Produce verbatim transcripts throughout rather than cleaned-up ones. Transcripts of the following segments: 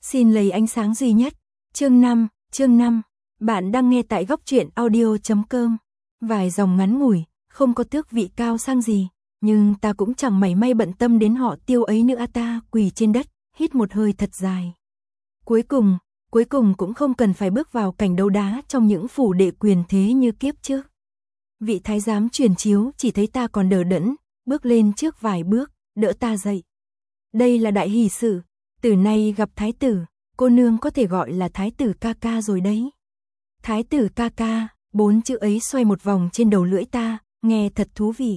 Xin lấy ánh sáng duy nhất. Chương năm, chương năm. Bạn đang nghe tại góc truyện audio chấm com. Vài dòng ngắn ngủi, không có tước vị cao sang gì, nhưng ta cũng chẳng mảy may bận tâm đến họ Tiêu ấy nữa. Ta quỳ trên đất, hít một hơi thật dài. Cuối cùng, cuối cùng cũng không cần phải bước vào cảnh đấu đá trong những phủ đệ quyền thế như kiếp trước. Vị thái giám truyền chiếu chỉ thấy ta còn đờ đẫn, bước lên trước vài bước, đỡ ta dậy. Đây là đại hỷ sự, từ nay gặp thái tử, cô nương có thể gọi là thái tử ca ca rồi đấy. Thái tử ca ca, bốn chữ ấy xoay một vòng trên đầu lưỡi ta, nghe thật thú vị.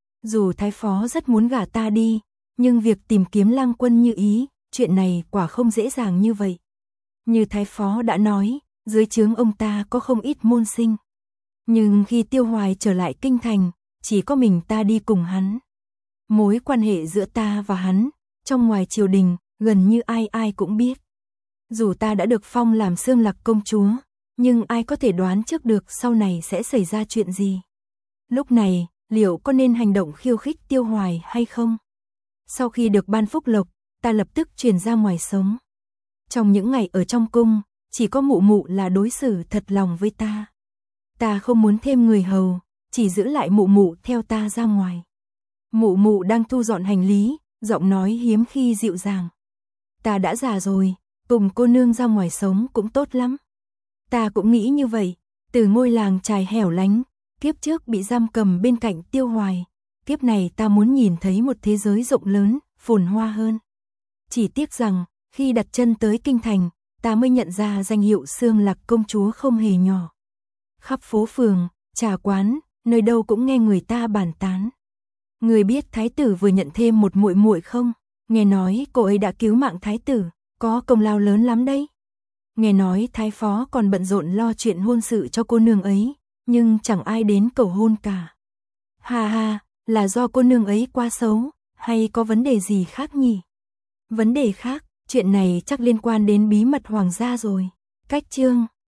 Dù thái phó rất muốn gả ta đi, nhưng việc tìm kiếm lang quân như ý, chuyện này quả không dễ dàng như vậy. Như thái phó đã nói, dưới trướng ông ta có không ít môn sinh. Nhưng khi Tiêu Hoài trở lại kinh thành, chỉ có mình ta đi cùng hắn. Mối quan hệ giữa ta và hắn, trong ngoài triều đình, gần như ai ai cũng biết. Dù ta đã được phong làm Xương Lạc công chúa, nhưng ai có thể đoán trước được sau này sẽ xảy ra chuyện gì. Lúc này, liệu có nên hành động khiêu khích Tiêu Hoài hay không? Sau khi được ban phúc lộc, ta lập tức chuyển ra ngoài sống. Trong những ngày ở trong cung, chỉ có mụ mụ là đối xử thật lòng với ta. Ta không muốn thêm người hầu, chỉ giữ lại mụ mụ theo ta ra ngoài. Mụ mụ đang thu dọn hành lý, giọng nói hiếm khi dịu dàng. Ta đã già rồi, cùng cô nương ra ngoài sống cũng tốt lắm. Ta cũng nghĩ như vậy, từ ngôi làng trài hẻo lánh, kiếp trước bị giam cầm bên cạnh Tiêu Hoài. Kiếp này ta muốn nhìn thấy một thế giới rộng lớn, phồn hoa hơn. Chỉ tiếc rằng, khi đặt chân tới kinh thành, ta mới nhận ra danh hiệu Xương Lạc công chúa không hề nhỏ. Khắp phố phường, trà quán, nơi đâu cũng nghe người ta bàn tán. Người biết thái tử vừa nhận thêm một muội muội không? Nghe nói cô ấy đã cứu mạng thái tử, có công lao lớn lắm đấy. Nghe nói thái phó còn bận rộn lo chuyện hôn sự cho cô nương ấy, nhưng chẳng ai đến cầu hôn cả. Ha ha, là do cô nương ấy quá xấu, hay có vấn đề gì khác nhỉ? Vấn đề khác, chuyện này chắc liên quan đến bí mật hoàng gia rồi. Cách chương